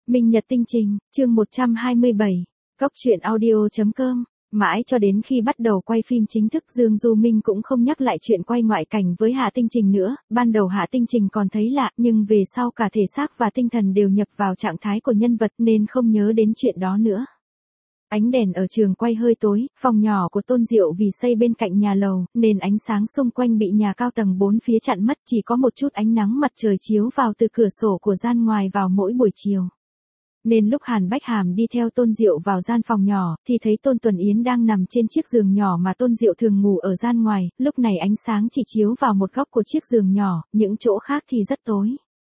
Minh Nhật Tinh Trình, chương 127, Cóc truyện audio.com. Mãi cho đến khi bắt đầu quay phim chính thức, Dương Du Minh cũng không nhắc lại chuyện quay ngoại cảnh với Hạ Tinh Trình nữa. Ban đầu Hạ Tinh Trình còn thấy lạ, nhưng về sau cả thể xác và tinh thần đều nhập vào trạng thái của nhân vật nên không nhớ đến chuyện đó nữa. Ánh đèn ở trường quay hơi tối, phòng nhỏ của Tôn Diệu vì xây bên cạnh nhà lầu, nên ánh sáng xung quanh bị nhà cao tầng 4 phía chặn mất, chỉ có một chút ánh nắng mặt trời chiếu vào từ cửa sổ của gian ngoài vào mỗi buổi chiều. Nên lúc Hàn Bách Hàm đi theo Tôn Diệu vào gian phòng nhỏ, thì thấy Tôn Tuần Yến đang nằm trên chiếc giường nhỏ mà Tôn Diệu thường ngủ ở gian ngoài, lúc này ánh sáng chỉ chiếu vào một góc của chiếc giường nhỏ, những chỗ khác thì rất tối.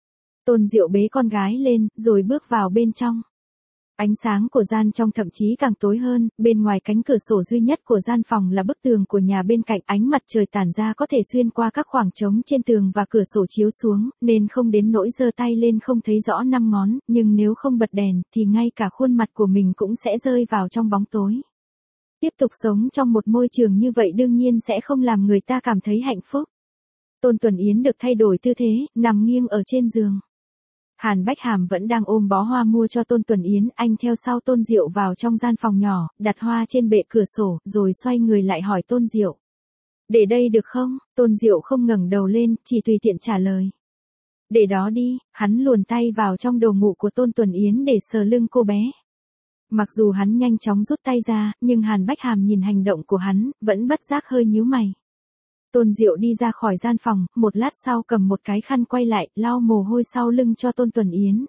Tôn Diệu bế con gái lên, rồi bước vào bên trong. Ánh sáng của gian trong thậm chí càng tối hơn, bên ngoài cánh cửa sổ duy nhất của gian phòng là bức tường của nhà bên cạnh, ánh mặt trời tản ra có thể xuyên qua các khoảng trống trên tường và cửa sổ chiếu xuống, nên không đến nỗi giơ tay lên không thấy rõ 5 ngón, nhưng nếu không bật đèn, thì ngay cả khuôn mặt của mình cũng sẽ rơi vào trong bóng tối. Tiếp tục sống trong một môi trường như vậy đương nhiên sẽ không làm người ta cảm thấy hạnh phúc. Tôn Tuần Yến được thay đổi tư thế, nằm nghiêng ở trên giường. Hàn Bách Hàm vẫn đang ôm bó hoa mua cho Tôn Tuần Yến, anh theo sau Tôn Diệu vào trong gian phòng nhỏ, đặt hoa trên bệ cửa sổ, rồi xoay người lại hỏi Tôn Diệu. Để đây được không? Tôn Diệu không ngẩng đầu lên, chỉ tùy tiện trả lời. Để đó đi, hắn luồn tay vào trong đồ ngủ của Tôn Tuần Yến để sờ lưng cô bé. Mặc dù hắn nhanh chóng rút tay ra, nhưng Hàn Bách Hàm nhìn hành động của hắn, vẫn bất giác hơi nhíu mày. Tôn Diệu đi ra khỏi gian phòng, một lát sau cầm một cái khăn quay lại, lau mồ hôi sau lưng cho Tôn Tuần Yến.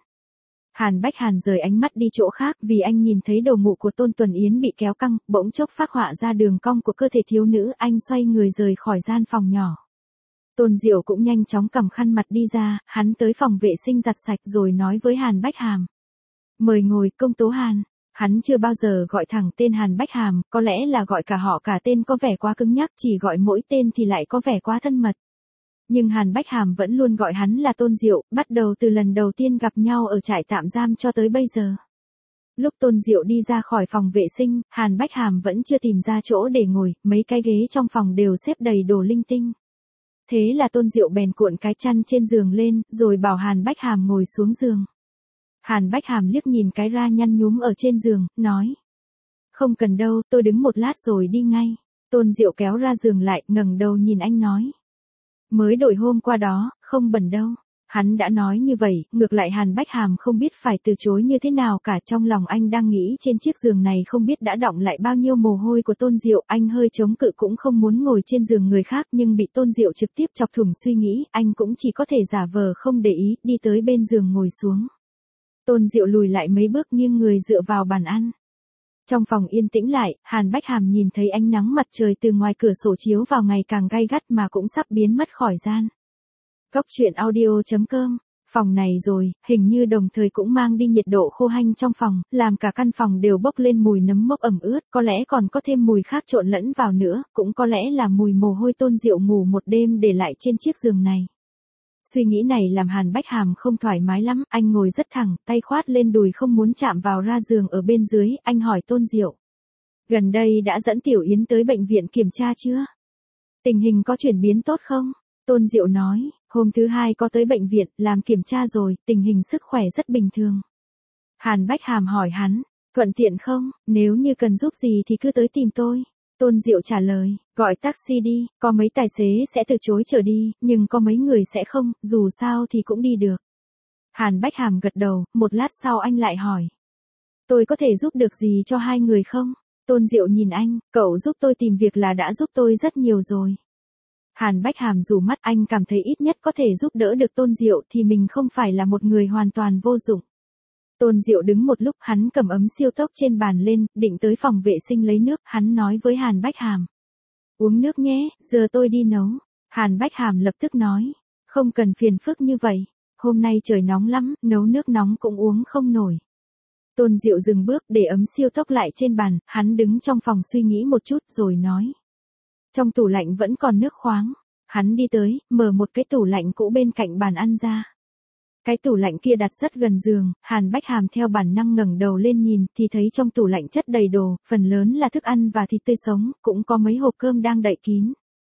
Hàn Bách Hàn rời ánh mắt đi chỗ khác vì anh nhìn thấy đầu ngủ của Tôn Tuần Yến bị kéo căng, bỗng chốc phác họa ra đường cong của cơ thể thiếu nữ, anh xoay người rời khỏi gian phòng nhỏ. Tôn Diệu cũng nhanh chóng cầm khăn mặt đi ra, hắn tới phòng vệ sinh giặt sạch rồi nói với Hàn Bách Hàm. Mời ngồi, công tố Hàn. Hắn chưa bao giờ gọi thẳng tên Hàn Bách Hàm, có lẽ là gọi cả họ cả tên có vẻ quá cứng nhắc, chỉ gọi mỗi tên thì lại có vẻ quá thân mật. Nhưng Hàn Bách Hàm vẫn luôn gọi hắn là Tôn Diệu, bắt đầu từ lần đầu tiên gặp nhau ở trại tạm giam cho tới bây giờ. Lúc Tôn Diệu đi ra khỏi phòng vệ sinh, Hàn Bách Hàm vẫn chưa tìm ra chỗ để ngồi, mấy cái ghế trong phòng đều xếp đầy đồ linh tinh. Thế là Tôn Diệu bèn cuộn cái chăn trên giường lên, rồi bảo Hàn Bách Hàm ngồi xuống giường. Hàn Bách Hàm liếc nhìn cái ra nhăn nhúm ở trên giường, nói. Không cần đâu, tôi đứng một lát rồi đi ngay. Tôn Diệu kéo ra giường lại, ngẩng đầu nhìn anh nói. Mới đổi hôm qua đó, không bẩn đâu. Hắn đã nói như vậy, ngược lại Hàn Bách Hàm không biết phải từ chối như thế nào cả, trong lòng anh đang nghĩ trên chiếc giường này không biết đã đọng lại bao nhiêu mồ hôi của Tôn Diệu, anh hơi chống cự cũng không muốn ngồi trên giường người khác nhưng bị Tôn Diệu trực tiếp chọc thủng suy nghĩ, anh cũng chỉ có thể giả vờ không để ý, đi tới bên giường ngồi xuống. Tôn Diệu lùi lại mấy bước nghiêng người dựa vào bàn ăn. Trong phòng yên tĩnh lại, Hàn Bách Hàm nhìn thấy ánh nắng mặt trời từ ngoài cửa sổ chiếu vào ngày càng gay gắt mà cũng sắp biến mất khỏi gian. Cóc truyện audio.com. Phòng này rồi, hình như đồng thời cũng mang đi nhiệt độ khô hanh trong phòng, làm cả căn phòng đều bốc lên mùi nấm mốc ẩm ướt, có lẽ còn có thêm mùi khác trộn lẫn vào nữa, cũng có lẽ là mùi mồ hôi Tôn Diệu ngủ một đêm để lại trên chiếc giường này. Suy nghĩ này làm Hàn Bách Hàm không thoải mái lắm, anh ngồi rất thẳng, tay khoát lên đùi không muốn chạm vào ra giường ở bên dưới, anh hỏi Tôn Diệu. Gần đây đã dẫn Tiểu Yến tới bệnh viện kiểm tra chưa? Tình hình có chuyển biến tốt không? Tôn Diệu nói, hôm thứ 2 có tới bệnh viện, làm kiểm tra rồi, tình hình sức khỏe rất bình thường. Hàn Bách Hàm hỏi hắn, thuận tiện không, nếu như cần giúp gì thì cứ tới tìm tôi. Tôn Diệu trả lời, gọi taxi đi, có mấy tài xế sẽ từ chối chở đi, nhưng có mấy người sẽ không, dù sao thì cũng đi được. Hàn Bách Hàm gật đầu, một lát sau anh lại hỏi. Tôi có thể giúp được gì cho hai người không? Tôn Diệu nhìn anh, cậu giúp tôi tìm việc là đã giúp tôi rất nhiều rồi. Hàn Bách Hàm rủ mắt, anh cảm thấy ít nhất có thể giúp đỡ được Tôn Diệu thì mình không phải là một người hoàn toàn vô dụng. Tôn Diệu đứng một lúc, hắn cầm ấm siêu tốc trên bàn lên, định tới phòng vệ sinh lấy nước, hắn nói với Hàn Bách Hàm. Uống nước nhé, giờ tôi đi nấu. Hàn Bách Hàm lập tức nói. Không cần phiền phức như vậy, hôm nay trời nóng lắm, nấu nước nóng cũng uống không nổi. Tôn Diệu dừng bước để ấm siêu tốc lại trên bàn, hắn đứng trong phòng suy nghĩ một chút rồi nói. Trong tủ lạnh vẫn còn nước khoáng. Hắn đi tới, mở một cái tủ lạnh cũ bên cạnh bàn ăn ra. Cái tủ lạnh kia đặt rất gần giường, Hàn Bách Hàm theo bản năng ngẩng đầu lên nhìn thì thấy trong tủ lạnh chất đầy đồ, phần lớn là thức ăn và thịt tươi sống, cũng có mấy hộp cơm đang đậy kín.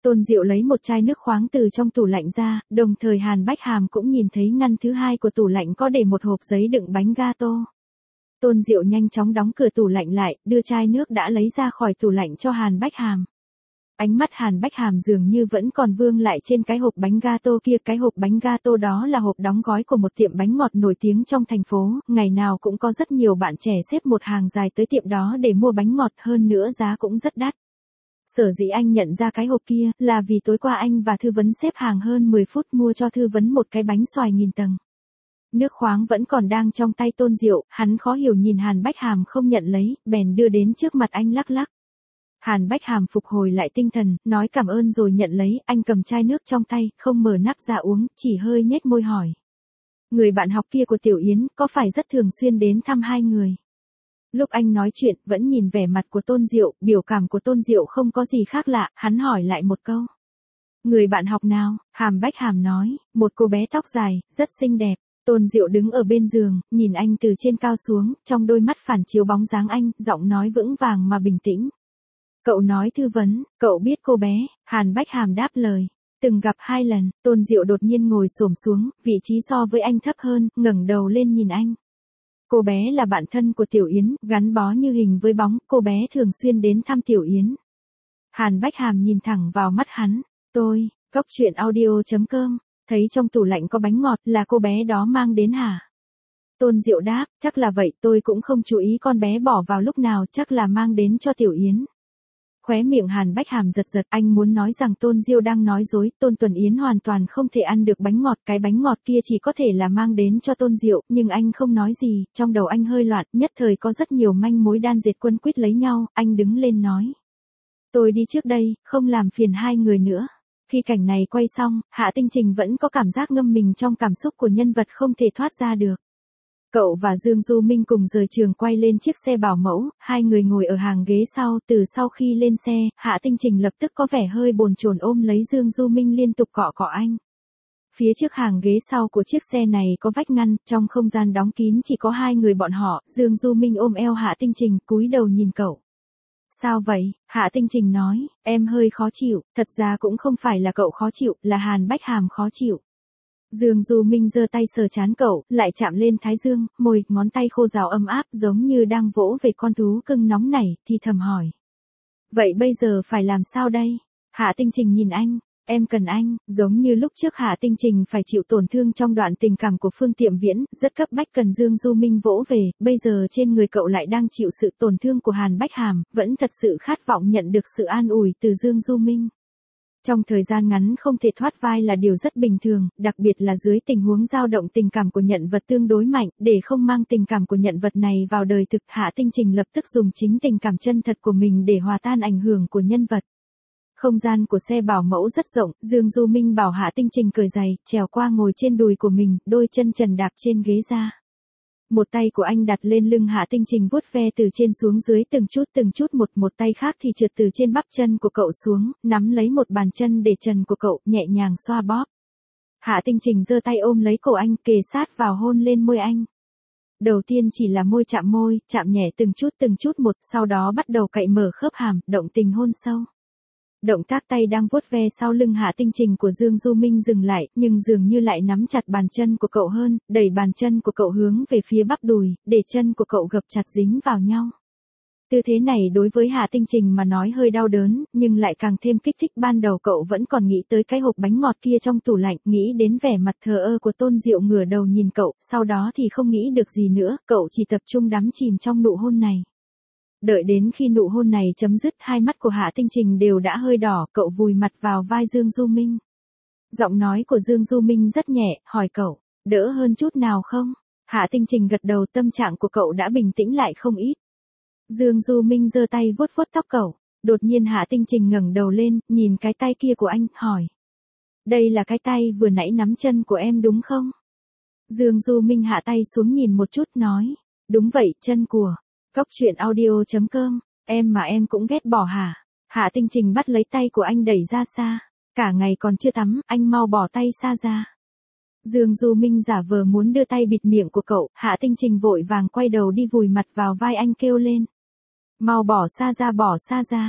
Tôn Diệu lấy một chai nước khoáng từ trong tủ lạnh ra, đồng thời Hàn Bách Hàm cũng nhìn thấy ngăn thứ hai của tủ lạnh có để một hộp giấy đựng bánh gato. Tôn Diệu nhanh chóng đóng cửa tủ lạnh lại, đưa chai nước đã lấy ra khỏi tủ lạnh cho Hàn Bách Hàm. Ánh mắt Hàn Bách Hàm dường như vẫn còn vương lại trên cái hộp bánh gato kia. Cái hộp bánh gato đó là hộp đóng gói của một tiệm bánh ngọt nổi tiếng trong thành phố, ngày nào cũng có rất nhiều bạn trẻ xếp một hàng dài tới tiệm đó để mua bánh ngọt, hơn nữa giá cũng rất đắt. Sở dĩ anh nhận ra cái hộp kia là vì tối qua anh và Thư Vấn xếp hàng hơn 10 phút mua cho Thư Vấn một cái bánh xoài 1000 tầng. Nước khoáng vẫn còn đang trong tay Tôn Diệu, hắn khó hiểu nhìn Hàn Bách Hàm không nhận lấy, bèn đưa đến trước mặt anh lắc lắc. Hàn Bách Hàm phục hồi lại tinh thần, nói cảm ơn rồi nhận lấy. Anh cầm chai nước trong tay, không mở nắp ra uống, chỉ hơi nhếch môi hỏi. Người bạn học kia của Tiểu Yến có phải rất thường xuyên đến thăm hai người? Lúc anh nói chuyện, vẫn nhìn vẻ mặt của Tôn Diệu, biểu cảm của Tôn Diệu không có gì khác lạ, hắn hỏi lại một câu. Người bạn học nào? Hàn Bách Hàm nói, một cô bé tóc dài, rất xinh đẹp. Tôn Diệu đứng ở bên giường, nhìn anh từ trên cao xuống, trong đôi mắt phản chiếu bóng dáng anh, giọng nói vững vàng mà bình tĩnh. Cậu nói Thư Vấn, cậu biết cô bé? Hàn Bách Hàm đáp lời. Từng gặp 2 lần. Tôn Diệu đột nhiên ngồi xổm xuống, vị trí so với anh thấp hơn, ngẩng đầu lên nhìn anh. Cô bé là bạn thân của Tiểu Yến, gắn bó như hình với bóng, cô bé thường xuyên đến thăm Tiểu Yến. Hàn Bách Hàm nhìn thẳng vào mắt hắn. Tôi, Cốc Truyện Audio.com, thấy trong tủ lạnh có bánh ngọt, là cô bé đó mang đến hả? Tôn Diệu đáp, chắc là vậy, tôi cũng không chú ý con bé bỏ vào lúc nào, chắc là mang đến cho Tiểu Yến. Khóe miệng Hàn Bách Hàm giật giật, anh muốn nói rằng Tôn Diệu đang nói dối, Tôn Tuần Yến hoàn toàn không thể ăn được bánh ngọt, cái bánh ngọt kia chỉ có thể là mang đến cho Tôn Diệu, nhưng anh không nói gì, trong đầu anh hơi loạn, nhất thời có rất nhiều manh mối đan dệt quân quyết lấy nhau, anh đứng lên nói. Tôi đi trước đây, không làm phiền hai người nữa. Khi cảnh này quay xong, Hạ Tinh Trình vẫn có cảm giác ngâm mình trong cảm xúc của nhân vật không thể thoát ra được. Cậu và Dương Du Minh cùng rời trường quay lên chiếc xe bảo mẫu, hai người ngồi ở hàng ghế sau, từ sau khi lên xe, Hạ Tinh Trình lập tức có vẻ hơi bồn chồn ôm lấy Dương Du Minh liên tục cọ cọ anh. Phía trước hàng ghế sau của chiếc xe này có vách ngăn, trong không gian đóng kín chỉ có hai người bọn họ, Dương Du Minh ôm eo Hạ Tinh Trình, cúi đầu nhìn cậu. Sao vậy? Hạ Tinh Trình nói, em hơi khó chịu, thật ra cũng không phải là cậu khó chịu, là Hàn Bách Hàm khó chịu. Dương Du Minh giơ tay sờ trán cậu, lại chạm lên thái dương, môi, ngón tay khô ráo ấm áp giống như đang vỗ về con thú cưng nóng nảy, thì thầm hỏi. Vậy bây giờ phải làm sao đây? Hạ Tinh Trình nhìn anh, em cần anh, giống như lúc trước Hạ Tinh Trình phải chịu tổn thương trong đoạn tình cảm của Phương Tiệm Viễn, rất cấp bách cần Dương Du Minh vỗ về, bây giờ trên người cậu lại đang chịu sự tổn thương của Hàn Bách Hàm, vẫn thật sự khát vọng nhận được sự an ủi từ Dương Du Minh. Trong thời gian ngắn không thể thoát vai là điều rất bình thường, đặc biệt là dưới tình huống dao động tình cảm của nhân vật tương đối mạnh, để không mang tình cảm của nhân vật này vào đời thực, Hạ Tinh Trình lập tức dùng chính tình cảm chân thật của mình để hòa tan ảnh hưởng của nhân vật. Không gian của xe bảo mẫu rất rộng, Dương Du Minh bảo Hạ Tinh Trình cởi giày, trèo qua ngồi trên đùi của mình, đôi chân trần đạp trên ghế ra. Một tay của anh đặt lên lưng Hạ Tinh Trình vuốt ve từ trên xuống dưới từng chút một tay khác thì trượt từ trên bắp chân của cậu xuống, nắm lấy một bàn chân để trần của cậu, nhẹ nhàng xoa bóp. Hạ Tinh Trình giơ tay ôm lấy cổ anh, kề sát vào hôn lên môi anh. Đầu tiên chỉ là môi, chạm nhẹ từng chút một, sau đó bắt đầu cạy mở khớp hàm, động tình hôn sâu. Động tác tay đang vuốt ve sau lưng Hạ Tinh Trình của Dương Du Minh dừng lại, nhưng dường như lại nắm chặt bàn chân của cậu hơn, đẩy bàn chân của cậu hướng về phía bắp đùi, để chân của cậu gập chặt dính vào nhau. Tư thế này đối với Hạ Tinh Trình mà nói hơi đau đớn, nhưng lại càng thêm kích thích. Ban đầu cậu vẫn còn nghĩ tới cái hộp bánh ngọt kia trong tủ lạnh, nghĩ đến vẻ mặt thờ ơ của Tôn Diệu ngửa đầu nhìn cậu, sau đó thì không nghĩ được gì nữa, cậu chỉ tập trung đắm chìm trong nụ hôn này. Đợi đến khi nụ hôn này chấm dứt, hai mắt của Hạ Tinh Trình đều đã hơi đỏ, cậu vùi mặt vào vai Dương Du Minh. Giọng nói của Dương Du Minh rất nhẹ, hỏi cậu, đỡ hơn chút nào không? Hạ Tinh Trình gật đầu, tâm trạng của cậu đã bình tĩnh lại không ít. Dương Du Minh giơ tay vuốt vuốt tóc cậu, đột nhiên Hạ Tinh Trình ngẩng đầu lên, nhìn cái tay kia của anh, hỏi. Đây là cái tay vừa nãy nắm chân của em đúng không? Dương Du Minh hạ tay xuống nhìn một chút, nói, đúng vậy, chân của. Cốc Truyện Audio.com, em mà em cũng ghét bỏ hả? Hạ Tinh Trình bắt lấy tay của anh đẩy ra xa. Cả ngày còn chưa tắm, anh mau bỏ tay xa ra. Dương Du Minh giả vờ muốn đưa tay bịt miệng của cậu, Hạ Tinh Trình vội vàng quay đầu đi vùi mặt vào vai anh kêu lên. Mau bỏ xa ra, bỏ xa ra.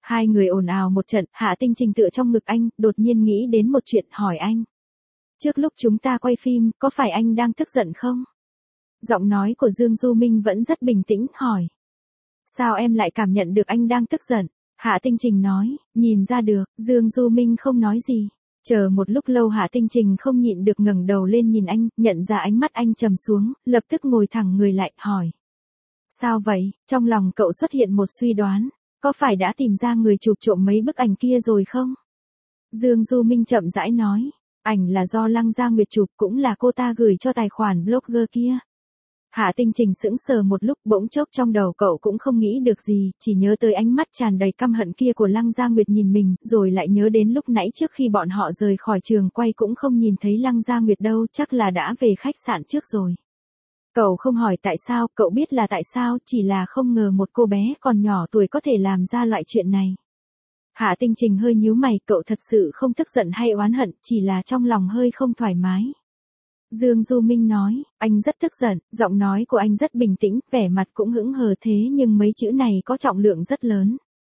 Hai người ồn ào một trận, Hạ Tinh Trình tựa trong ngực anh, đột nhiên nghĩ đến một chuyện hỏi anh. Trước lúc chúng ta quay phim, có phải anh đang tức giận không? Giọng nói của Dương Du Minh vẫn rất bình tĩnh, hỏi. Sao em lại cảm nhận được anh đang tức giận? Hạ Tinh Trình nói, nhìn ra được, Dương Du Minh không nói gì. Chờ một lúc lâu Hạ Tinh Trình không nhịn được ngẩng đầu lên nhìn anh, nhận ra ánh mắt anh trầm xuống, lập tức ngồi thẳng người lại, hỏi. Sao vậy? Trong lòng cậu xuất hiện một suy đoán, có phải đã tìm ra người chụp trộm mấy bức ảnh kia rồi không? Dương Du Minh chậm rãi nói, ảnh là do Lăng Gia Nguyệt chụp, cũng là cô ta gửi cho tài khoản blogger kia. Hạ Tinh Trình sững sờ một lúc, bỗng chốc trong đầu cậu cũng không nghĩ được gì, chỉ nhớ tới ánh mắt tràn đầy căm hận kia của Lăng Gia Nguyệt nhìn mình, rồi lại nhớ đến lúc nãy trước khi bọn họ rời khỏi trường quay cũng không nhìn thấy Lăng Gia Nguyệt đâu, chắc là đã về khách sạn trước rồi. Cậu không hỏi tại sao, cậu biết là tại sao, chỉ là không ngờ một cô bé còn nhỏ tuổi có thể làm ra loại chuyện này. Hạ Tinh Trình hơi nhíu mày, cậu thật sự không tức giận hay oán hận, chỉ là trong lòng hơi không thoải mái. Dương Du Minh nói, anh rất tức giận, giọng nói của anh rất bình tĩnh, vẻ mặt cũng hững hờ thế nhưng mấy chữ này có trọng lượng rất lớn.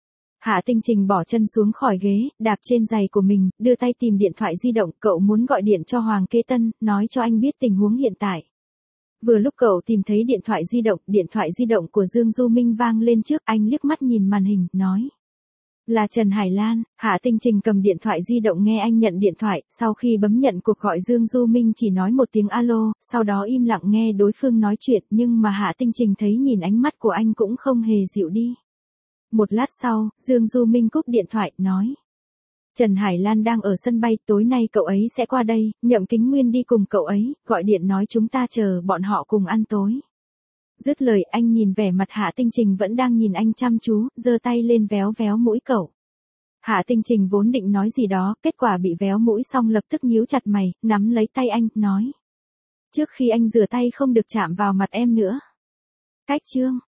Hạ Tinh Trình bỏ chân xuống khỏi ghế, đạp trên giày của mình, đưa tay tìm điện thoại di động, cậu muốn gọi điện cho Hoàng Kế Tân, nói cho anh biết tình huống hiện tại. Vừa lúc cậu tìm thấy điện thoại di động của Dương Du Minh vang lên trước, anh liếc mắt nhìn màn hình, nói. Là Trần Hải Lan. Hạ Tinh Trình cầm điện thoại di động nghe anh nhận điện thoại, sau khi bấm nhận cuộc gọi Dương Du Minh chỉ nói một tiếng alo, sau đó im lặng nghe đối phương nói chuyện, nhưng mà Hạ Tinh Trình thấy nhìn ánh mắt của anh cũng không hề dịu đi. Một lát sau, Dương Du Minh cúp điện thoại, nói. Trần Hải Lan đang ở sân bay, tối nay cậu ấy sẽ qua đây, Nhậm Kính Nguyên đi cùng cậu ấy, gọi điện nói chúng ta chờ bọn họ cùng ăn tối. Dứt lời anh nhìn vẻ mặt Hạ Tinh Trình vẫn đang nhìn anh chăm chú, giơ tay lên véo véo mũi cậu. Hạ Tinh Trình vốn định nói gì đó, kết quả bị véo mũi xong lập tức nhíu chặt mày, nắm lấy tay anh, nói. Trước khi anh rửa tay không được chạm vào mặt em nữa. Cách chương.